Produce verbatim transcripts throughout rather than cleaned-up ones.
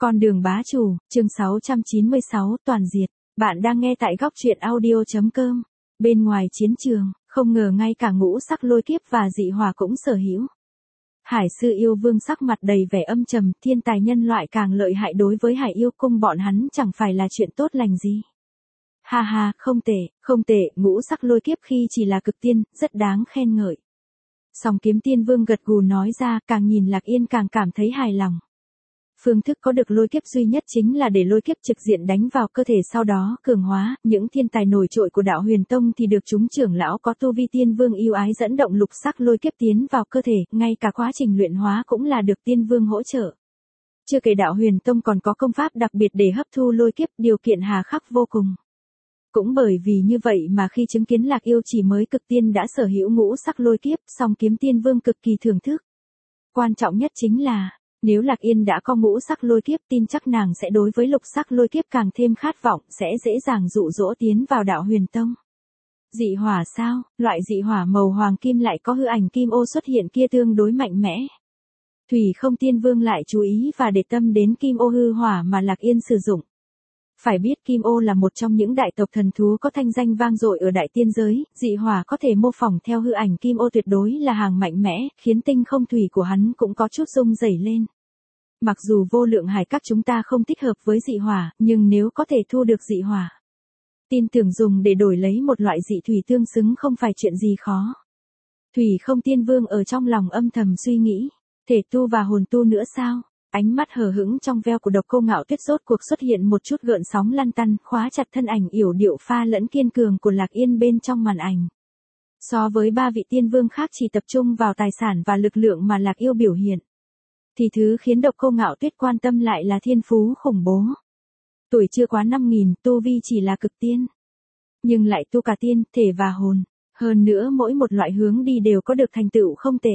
Con đường bá chủ, chương sáu trăm chín mươi sáu, toàn diệt. Bạn đang nghe tại góc truyện audio chấm com. Bên ngoài chiến trường, không ngờ ngay cả ngũ sắc lôi kiếp và dị hỏa cũng sở hữu. Hải sư yêu vương sắc mặt đầy vẻ âm trầm, thiên tài nhân loại càng lợi hại đối với hải yêu cung bọn hắn chẳng phải là chuyện tốt lành gì. Ha ha, không tệ, không tệ, ngũ sắc lôi kiếp khi chỉ là cực tiên, rất đáng khen ngợi. Song kiếm tiên vương gật gù nói ra, càng nhìn Lạc Yên càng cảm thấy hài lòng. Phương thức có được lôi kiếp duy nhất chính là để lôi kiếp trực diện đánh vào cơ thể, sau đó cường hóa. Những thiên tài nổi trội của đạo Huyền Tông thì được chúng trưởng lão có tu vi tiên vương yêu ái dẫn động lục sắc lôi kiếp tiến vào cơ thể, ngay cả quá trình luyện hóa cũng là được tiên vương hỗ trợ. Chưa kể đạo Huyền Tông còn có công pháp đặc biệt để hấp thu lôi kiếp, điều kiện hà khắc vô cùng. Cũng bởi vì như vậy mà khi chứng kiến Lạc Yêu chỉ mới cực tiên đã sở hữu ngũ sắc lôi kiếp, song kiếm tiên vương cực kỳ thưởng thức. Quan trọng nhất chính là, nếu Lạc Yên đã có ngũ sắc lôi kiếp, tin chắc nàng sẽ đối với lục sắc lôi kiếp càng thêm khát vọng, sẽ dễ dàng dụ dỗ tiến vào đạo Huyền Tông. Dị hỏa sao? Loại dị hỏa màu hoàng kim lại có hư ảnh kim ô xuất hiện kia tương đối mạnh mẽ. Thủy Không Tiên Vương lại chú ý và để tâm đến kim ô hư hỏa mà Lạc Yên sử dụng. Phải biết kim ô là một trong những đại tộc thần thú có thanh danh vang dội ở đại tiên giới, dị hỏa có thể mô phỏng theo hư ảnh kim ô tuyệt đối là hàng mạnh mẽ, khiến tinh không thủy của hắn cũng có chút rung rẩy lên. Mặc dù vô lượng hải các chúng ta không thích hợp với dị hỏa, nhưng nếu có thể thu được dị hỏa, tin tưởng dùng để đổi lấy một loại dị thủy tương xứng không phải chuyện gì khó. Thủy Không Tiên Vương ở trong lòng âm thầm suy nghĩ, thể tu và hồn tu nữa sao? Ánh mắt hờ hững trong veo của Độc Cô Ngạo Tuyết rốt cuộc xuất hiện một chút gợn sóng lăn tăn, khóa chặt thân ảnh yểu điệu pha lẫn kiên cường của Lạc Yên bên trong màn ảnh. So với ba vị tiên vương khác chỉ tập trung vào tài sản và lực lượng mà Lạc Yêu biểu hiện, thì thứ khiến Độc Cô Ngạo Tuyết quan tâm lại là thiên phú khủng bố. Tuổi chưa quá năm nghìn, tu vi chỉ là cực tiên, nhưng lại tu cả tiên, thể và hồn. Hơn nữa mỗi một loại hướng đi đều có được thành tựu không tệ.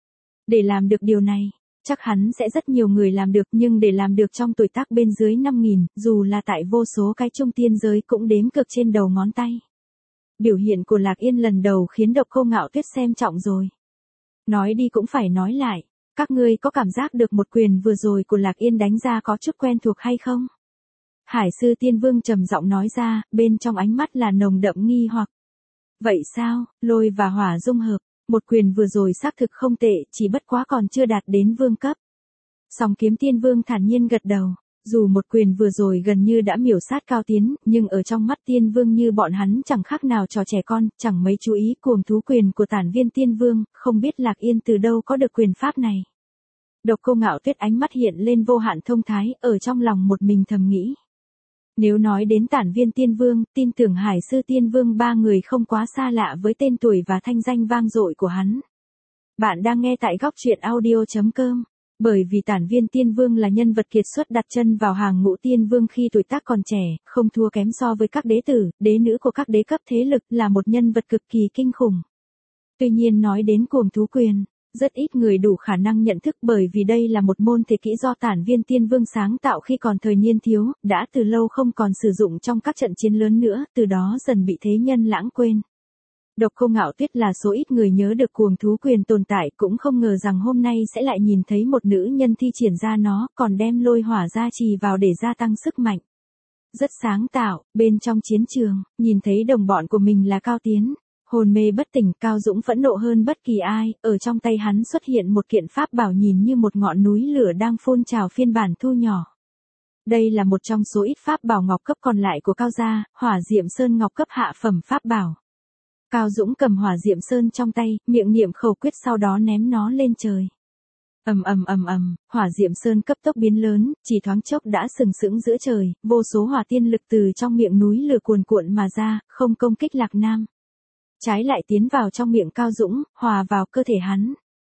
Để làm được điều này, chắc hắn sẽ rất nhiều người làm được, nhưng để làm được trong tuổi tác bên dưới năm nghìn, dù là tại vô số cái trung tiên giới cũng đếm cực trên đầu ngón tay. Biểu hiện của Lạc Yên lần đầu khiến Độc Cô Ngạo Tuyết xem trọng rồi. Nói đi cũng phải nói lại, các ngươi có cảm giác được một quyền vừa rồi của Lạc Yên đánh ra có chút quen thuộc hay không? Hải sư tiên vương trầm giọng nói ra, bên trong ánh mắt là nồng đậm nghi hoặc. Vậy sao? Lôi và hỏa dung hợp. Một quyền vừa rồi xác thực không tệ, chỉ bất quá còn chưa đạt đến vương cấp. Song kiếm tiên vương thản nhiên gật đầu, dù một quyền vừa rồi gần như đã miểu sát Cao Tiến, nhưng ở trong mắt tiên vương như bọn hắn chẳng khác nào trò trẻ con, chẳng mấy chú ý cuồng thú quyền của Tản Viên tiên vương, không biết Lạc Yên từ đâu có được quyền pháp này. Độc Cô Ngạo Tuyết ánh mắt hiện lên vô hạn thông thái, ở trong lòng một mình thầm nghĩ. Nếu nói đến Tản Viên tiên vương, tin tưởng Hải sư tiên vương ba người không quá xa lạ với tên tuổi và thanh danh vang dội của hắn. Bạn đang nghe tại góc truyện audio chấm com. Bởi vì Tản Viên tiên vương là nhân vật kiệt xuất đặt chân vào hàng ngũ tiên vương khi tuổi tác còn trẻ, không thua kém so với các đế tử, đế nữ của các đế cấp thế lực, là một nhân vật cực kỳ kinh khủng. Tuy nhiên nói đến cuồng thú quyền, rất ít người đủ khả năng nhận thức, bởi vì đây là một môn thể kỹ do Tản Viên tiên vương sáng tạo khi còn thời niên thiếu, đã từ lâu không còn sử dụng trong các trận chiến lớn nữa, từ đó dần bị thế nhân lãng quên. Độc Cô Ngạo Tuyết là số ít người nhớ được cuồng thú quyền tồn tại, cũng không ngờ rằng hôm nay sẽ lại nhìn thấy một nữ nhân thi triển ra nó, còn đem lôi hỏa gia trì vào để gia tăng sức mạnh. Rất sáng tạo. Bên trong chiến trường, nhìn thấy đồng bọn của mình là Cao Tiến, hồn mê bất tỉnh, Cao Dũng phẫn nộ hơn bất kỳ ai, ở trong tay hắn xuất hiện một kiện pháp bảo nhìn như một ngọn núi lửa đang phun trào phiên bản thu nhỏ. Đây là một trong số ít pháp bảo ngọc cấp còn lại của Cao gia, Hỏa Diệm Sơn ngọc cấp hạ phẩm pháp bảo. Cao Dũng cầm Hỏa Diệm Sơn trong tay, miệng niệm khẩu quyết sau đó ném nó lên trời. Ầm ầm ầm ầm, Hỏa Diệm Sơn cấp tốc biến lớn, chỉ thoáng chốc đã sừng sững giữa trời, vô số hỏa tiên lực từ trong miệng núi lửa cuồn cuộn mà ra, không công kích Lạc Nam. Trái lại tiến vào trong miệng Cao Dũng, hòa vào cơ thể hắn.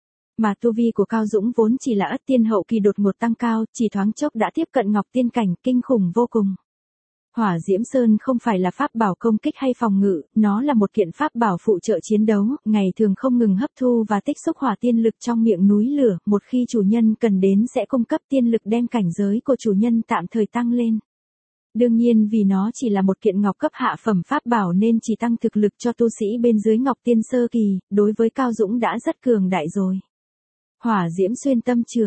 Mà tu vi của Cao Dũng vốn chỉ là ất tiên hậu kỳ đột ngột tăng cao, chỉ thoáng chốc đã tiếp cận ngọc tiên cảnh, kinh khủng vô cùng. Hỏa Diễm Sơn không phải là pháp bảo công kích hay phòng ngự, nó là một kiện pháp bảo phụ trợ chiến đấu, ngày thường không ngừng hấp thu và tích xúc hỏa tiên lực trong miệng núi lửa, một khi chủ nhân cần đến sẽ cung cấp tiên lực đem cảnh giới của chủ nhân tạm thời tăng lên. Đương nhiên vì nó chỉ là một kiện ngọc cấp hạ phẩm pháp bảo nên chỉ tăng thực lực cho tu sĩ bên dưới ngọc tiên sơ kỳ, đối với Cao Dũng đã rất cường đại rồi. Hỏa diễm xuyên tâm trường.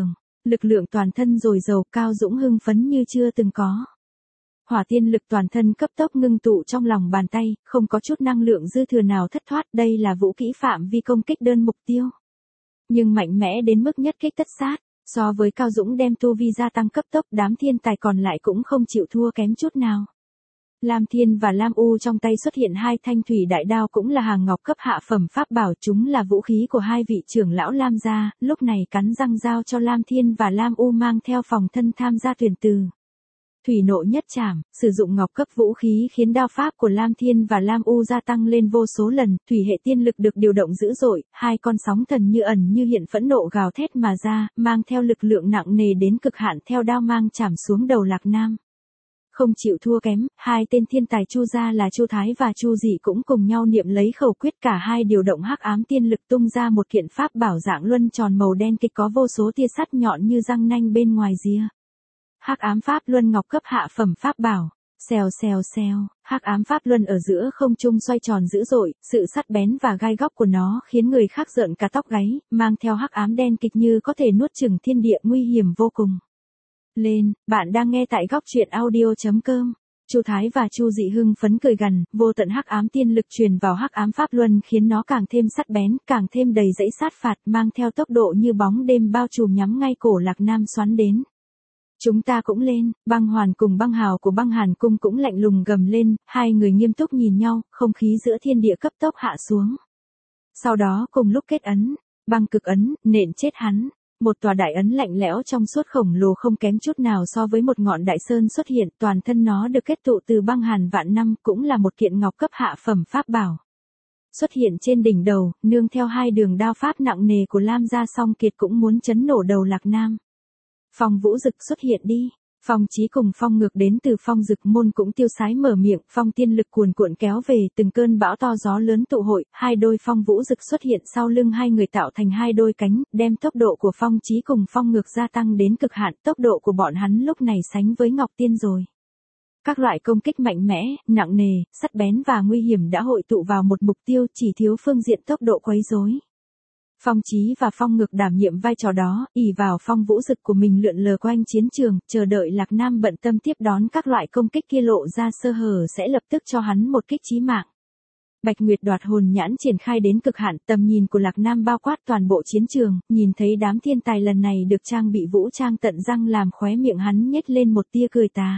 Lực lượng toàn thân dồi dào, Cao Dũng hưng phấn như chưa từng có. Hỏa tiên lực toàn thân cấp tốc ngưng tụ trong lòng bàn tay, không có chút năng lượng dư thừa nào thất thoát, đây là vũ kỹ phạm vi công kích đơn mục tiêu. Nhưng mạnh mẽ đến mức nhất kích tất sát, so với Cao Dũng đem tu vi gia tăng cấp tốc, đám thiên tài còn lại cũng không chịu thua kém chút nào. Lam Thiên và Lam U trong tay xuất hiện hai thanh thủy đại đao cũng là hàng ngọc cấp hạ phẩm pháp bảo, chúng là vũ khí của hai vị trưởng lão Lam gia, lúc này cắn răng giao cho Lam Thiên và Lam U mang theo phòng thân tham gia tuyển từ. Thủy nộ nhất trảm, sử dụng ngọc cấp vũ khí khiến đao pháp của Lam Thiên và Lam U gia tăng lên vô số lần, thủy hệ tiên lực được điều động dữ dội, hai con sóng thần như ẩn như hiện phẫn nộ gào thét mà ra, mang theo lực lượng nặng nề đến cực hạn theo đao mang chảm xuống đầu Lạc Nam. Không chịu thua kém, hai tên thiên tài Chu gia là Chu Thái và Chu Dị cũng cùng nhau niệm lấy khẩu quyết, cả hai điều động hắc ám tiên lực tung ra một kiện pháp bảo dạng luân tròn màu đen kịch có vô số tia sắt nhọn như răng nanh bên ngoài rìa. Hắc ám pháp luân ngọc cấp hạ phẩm pháp bảo. Xèo xèo xèo, hắc ám pháp luân ở giữa không trung xoay tròn dữ dội, sự sắc bén và gai góc của nó khiến người khác rợn cả tóc gáy, mang theo hắc ám đen kịch như có thể nuốt chửng thiên địa, nguy hiểm vô cùng. Lên, bạn đang nghe tại góc truyện audio chấm com. Chu Thái và Chu Dị hưng phấn cười gằn, vô tận hắc ám tiên lực truyền vào hắc ám pháp luân khiến nó càng thêm sắc bén, càng thêm đầy dẫy sát phạt, mang theo tốc độ như bóng đêm bao trùm nhắm ngay cổ Lạc Nam xoắn đến. Chúng ta cũng lên, Băng Hoàn cùng Băng Hào của Băng Hàn cung cũng lạnh lùng gầm lên, hai người nghiêm túc nhìn nhau, không khí giữa thiên địa cấp tốc hạ xuống. Sau đó cùng lúc kết ấn, băng cực ấn, nện chết hắn. Một tòa đại ấn lạnh lẽo trong suốt khổng lồ không kém chút nào so với một ngọn đại sơn xuất hiện, toàn thân nó được kết tụ từ băng hàn vạn năm, cũng là một kiện ngọc cấp hạ phẩm pháp bảo. Xuất hiện trên đỉnh đầu, nương theo hai đường đao pháp nặng nề của Lam gia, Song Kiệt cũng muốn chấn nổ đầu Lạc Nam. Phong Vũ Dực xuất hiện đi. Phong Chí cùng Phong Ngược đến từ Phong Dực môn cũng tiêu sái mở miệng, phong tiên lực cuồn cuộn kéo về, từng cơn bão to gió lớn tụ hội, hai đôi Phong Vũ Dực xuất hiện sau lưng hai người tạo thành hai đôi cánh, đem tốc độ của Phong Chí cùng Phong Ngược gia tăng đến cực hạn, tốc độ của bọn hắn lúc này sánh với Ngọc Tiên rồi. Các loại công kích mạnh mẽ, nặng nề, sắc bén và nguy hiểm đã hội tụ vào một mục tiêu, chỉ thiếu phương diện tốc độ quấy rối. Phong Chí và Phong Ngược đảm nhiệm vai trò đó, ỷ vào Phong Vũ Dực của mình lượn lờ quanh chiến trường, chờ đợi Lạc Nam bận tâm tiếp đón các loại công kích kia lộ ra sơ hở sẽ lập tức cho hắn một kích chí mạng. Bạch Nguyệt đoạt hồn nhãn triển khai đến cực hạn, tầm nhìn của Lạc Nam bao quát toàn bộ chiến trường, nhìn thấy đám thiên tài lần này được trang bị vũ trang tận răng, làm khóe miệng hắn nhếch lên một tia cười tà.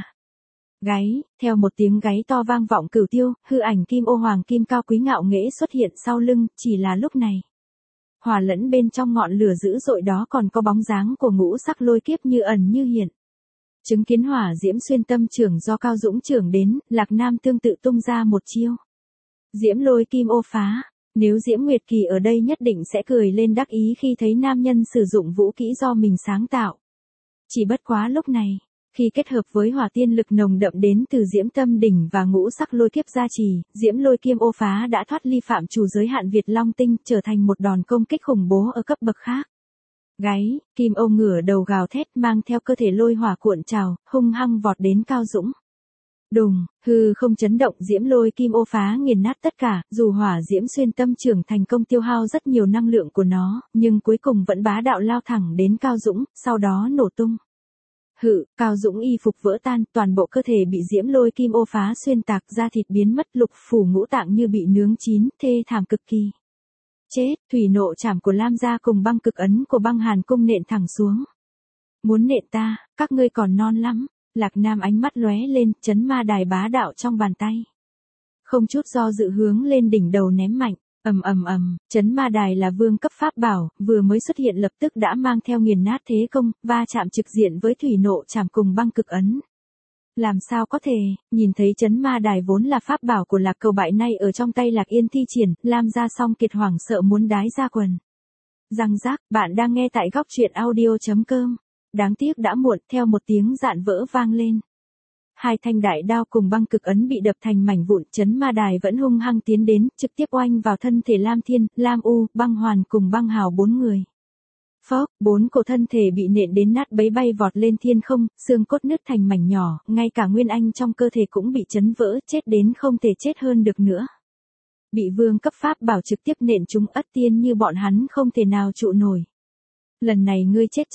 Gáy, theo một tiếng gáy to vang vọng cửu tiêu, hư ảnh kim ô hoàng kim cao quý ngạo nghễ xuất hiện sau lưng, chỉ là lúc này. Hòa lẫn bên trong ngọn lửa dữ dội đó còn có bóng dáng của ngũ sắc lôi kiếp như ẩn như hiện. Chứng kiến hỏa diễm xuyên tâm trưởng do Cao Dũng trưởng đến, Lạc Nam tương tự tung ra một chiêu. Diễm lôi kim ô phá, nếu Diễm Nguyệt Kỳ ở đây nhất định sẽ cười lên đắc ý khi thấy nam nhân sử dụng vũ kỹ do mình sáng tạo. Chỉ bất quá lúc này, khi kết hợp với hỏa tiên lực nồng đậm đến từ Diễm Tâm Đỉnh và ngũ sắc lôi kiếp gia trì, Diễm lôi kim ô phá đã thoát ly phạm chủ giới hạn Việt Long Tinh, trở thành một đòn công kích khủng bố ở cấp bậc khác. Gáy, kim ô ngửa đầu gào thét, mang theo cơ thể lôi hỏa cuộn trào, hung hăng vọt đến Cao Dũng. Đùng, hư không chấn động, Diễm lôi kim ô phá nghiền nát tất cả, dù hỏa diễm xuyên tâm trưởng thành công tiêu hao rất nhiều năng lượng của nó, nhưng cuối cùng vẫn bá đạo lao thẳng đến Cao Dũng, sau đó nổ tung. Hự, Cao Dũng y phục vỡ tan, toàn bộ cơ thể bị diễm lôi kim ô phá xuyên tạc, da thịt biến mất, lục phủ ngũ tạng như bị nướng chín, thê thảm cực kỳ. Chết, thủy nộ trảm của Lam gia cùng băng cực ấn của Băng Hàn cung nện thẳng xuống. Muốn nện ta, các ngươi còn non lắm. Lạc Nam ánh mắt lóe lên, chấn ma đài bá đạo trong bàn tay. Không chút do dự hướng lên đỉnh đầu ném mạnh. Ầm ầm ầm, chấn ma đài là vương cấp pháp bảo, vừa mới xuất hiện lập tức đã mang theo nghiền nát thế công, va chạm trực diện với thủy nộ trảm cùng băng cực ấn. Làm sao có thể, nhìn thấy chấn ma đài vốn là pháp bảo của Lạc Cầu bại nay ở trong tay Lạc Yên thi triển, Lam gia Song Kiệt hoảng sợ muốn đái ra quần. Răng rác, bạn đang nghe tại góc truyện audio chấm com. Đáng tiếc đã muộn, theo một tiếng dạn vỡ vang lên. Hai thanh đại đao cùng băng cực ấn bị đập thành mảnh vụn, chấn ma đài vẫn hung hăng tiến đến, trực tiếp oanh vào thân thể Lam Thiên, Lam U, Băng Hoàn cùng Băng Hào bốn người. Phốc, bốn cổ thân thể bị nện đến nát bấy bay vọt lên thiên không, xương cốt nứt thành mảnh nhỏ, ngay cả nguyên anh trong cơ thể cũng bị chấn vỡ, chết đến không thể chết hơn được nữa. Bị vương cấp pháp bảo trực tiếp nện chúng ất tiên như bọn hắn không thể nào trụ nổi. Lần này ngươi chết chắc.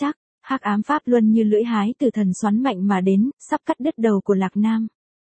Hắc ám pháp luân như lưỡi hái từ thần xoắn mạnh mà đến, sắp cắt đứt đầu của Lạc Nam.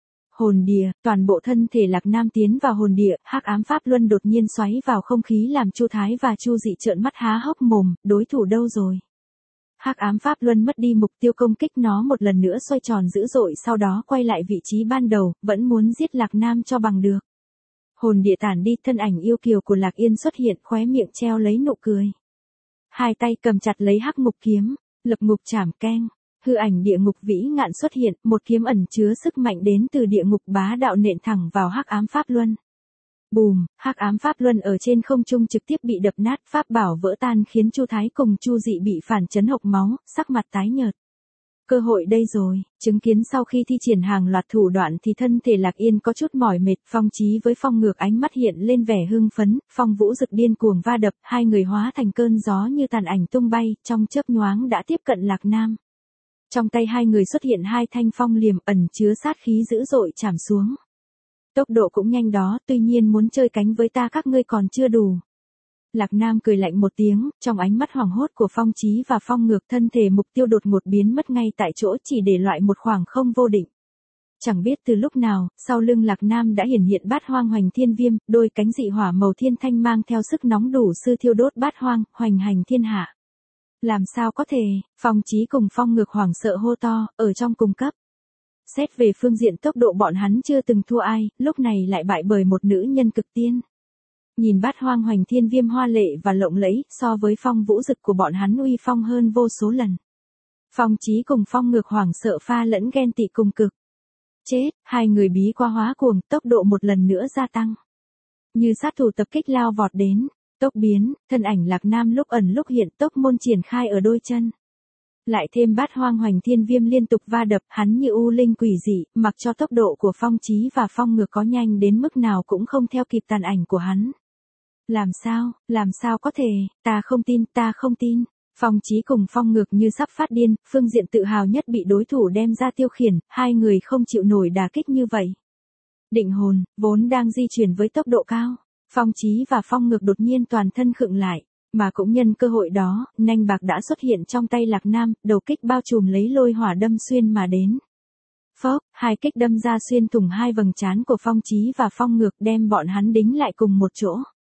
Hồn địa, toàn bộ thân thể Lạc Nam tiến vào hồn địa, hắc ám pháp luân đột nhiên xoáy vào không khí làm Chu Thái và Chu Dị trợn mắt há hốc mồm, đối thủ đâu rồi? Hắc ám pháp luân mất đi mục tiêu công kích, nó một lần nữa xoay tròn dữ dội, sau đó quay lại vị trí ban đầu, vẫn muốn giết Lạc Nam cho bằng được. Hồn địa tản đi, thân ảnh yêu kiều của Lạc Yên xuất hiện, khóe miệng treo lấy nụ cười. Hai tay cầm chặt lấy hắc ngục kiếm, lập ngục chảm keng. Hư ảnh địa ngục vĩ ngạn xuất hiện, một kiếm ẩn chứa sức mạnh đến từ địa ngục bá đạo nện thẳng vào hắc ám pháp luân. Bùm, hắc ám pháp luân ở trên không trung trực tiếp bị đập nát, pháp bảo vỡ tan khiến Chu Thái cùng Chu Dị bị phản chấn hộc máu, sắc mặt tái nhợt. Cơ hội đây rồi, chứng kiến sau khi thi triển hàng loạt thủ đoạn thì thân thể Lạc Yên có chút mỏi mệt, Phong Chí với Phong Ngược ánh mắt hiện lên vẻ hưng phấn, Phong Vũ Dực điên cuồng va đập, hai người hóa thành cơn gió như tàn ảnh tung bay, trong chớp nhoáng đã tiếp cận Lạc Nam. Trong tay hai người xuất hiện hai thanh phong liềm ẩn chứa sát khí dữ dội chạm xuống. Tốc độ cũng nhanh đó, tuy nhiên muốn chơi cánh với ta các ngươi còn chưa đủ. Lạc Nam cười lạnh một tiếng, trong ánh mắt hoảng hốt của Phong Chí và Phong Ngược, thân thể mục tiêu đột ngột biến mất ngay tại chỗ, chỉ để lại một khoảng không vô định. Chẳng biết từ lúc nào, sau lưng Lạc Nam đã hiển hiện bát hoang hoành thiên viêm, đôi cánh dị hỏa màu thiên thanh mang theo sức nóng đủ sư thiêu đốt bát hoang, hoành hành thiên hạ. Làm sao có thể, Phong Chí cùng Phong Ngược hoảng sợ hô to, ở trong cùng cấp. Xét về phương diện tốc độ bọn hắn chưa từng thua ai, lúc này lại bại bởi một nữ nhân cực tiên. Nhìn bát hoang hoành thiên viêm hoa lệ và lộng lẫy, so với Phong Vũ Dực của bọn hắn uy phong hơn vô số lần. Phong Chí cùng Phong Ngược hoảng sợ pha lẫn ghen tị cùng cực. Chết, hai người bí qua hóa cuồng, tốc độ một lần nữa gia tăng. Như sát thủ tập kích lao vọt đến. Tốc biến, thân ảnh Lạc Nam lúc ẩn lúc hiện, tốc môn triển khai ở đôi chân. Lại thêm bát hoang hoành thiên viêm liên tục va đập, hắn như u linh quỷ dị, mặc cho tốc độ của Phong Chí và Phong Ngược có nhanh đến mức nào cũng không theo kịp tàn ảnh của hắn. Làm sao, làm sao có thể, ta không tin, ta không tin. Phong Chí cùng Phong Ngược như sắp phát điên, phương diện tự hào nhất bị đối thủ đem ra tiêu khiển, hai người không chịu nổi đả kích như vậy. Định hồn, vốn đang di chuyển với tốc độ cao. Phong Chí và Phong Ngược đột nhiên toàn thân khựng lại, mà cũng nhân cơ hội đó, nanh bạc đã xuất hiện trong tay Lạc Nam, đầu kích bao trùm lấy lôi hỏa đâm xuyên mà đến. Phốc, hai kích đâm ra xuyên thủng hai vầng trán của Phong Chí và Phong Ngược, đem bọn hắn đính lại cùng một chỗ.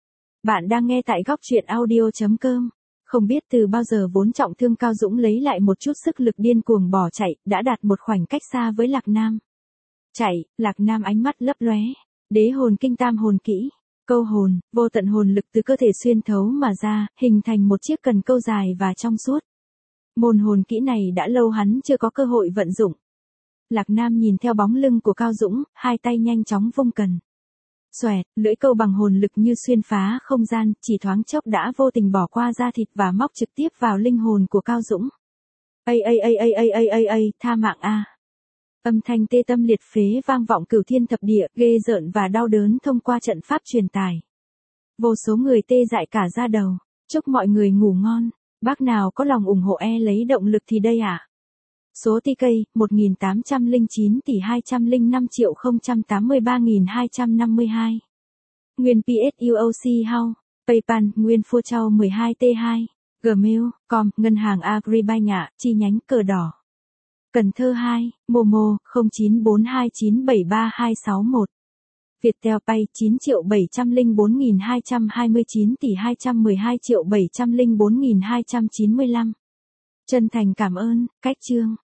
Bạn đang nghe tại góc truyện audio chấm com. Không biết từ bao giờ vốn trọng thương Cao Dũng lấy lại một chút sức lực điên cuồng bỏ chạy, đã đạt một khoảnh cách xa với Lạc Nam. Chạy, Lạc Nam ánh mắt lấp lóe, đế hồn kinh tam hồn kỹ. Câu hồn, vô tận hồn lực từ cơ thể xuyên thấu mà ra, hình thành một chiếc cần câu dài và trong suốt. Môn hồn kỹ này đã lâu hắn chưa có cơ hội vận dụng. Lạc Nam nhìn theo bóng lưng của Cao Dũng, hai tay nhanh chóng vung cần. Xoẹt, lưỡi câu bằng hồn lực như xuyên phá không gian, chỉ thoáng chốc đã vô tình bỏ qua da thịt và móc trực tiếp vào linh hồn của Cao Dũng. Ây ây ây ây ây ây ây ây, tha mạng a. Âm thanh tê tâm liệt phế vang vọng cửu thiên thập địa, ghê rợn và đau đớn thông qua trận pháp truyền tải. Vô số người tê dại cả da đầu, chúc mọi người ngủ ngon, bác nào có lòng ủng hộ e lấy động lực thì đây ạ. À? Số tê ca, một nghìn tám trăm lẻ chín tỷ hai trăm lẻ năm triệu không trăm tám mươi ba nghìn hai trăm năm mươi hai. Nguyên pê ét u o xê House, PayPal, Nguyên Phua Châu mười hai T hai, Gmail chấm com, Ngân hàng Agribank ạ, chi nhánh Cờ Đỏ. Cần Thơ hai, Momo, không chín bốn hai chín bảy ba hai sáu một. Viettel Pay chín triệu bảy trăm lẻ bốn nghìn hai trăm hai mươi chín tỷ hai trăm mười hai triệu bảy trăm lẻ bốn nghìn hai trăm chín mươi lăm. Chân thành cảm ơn, cách chương.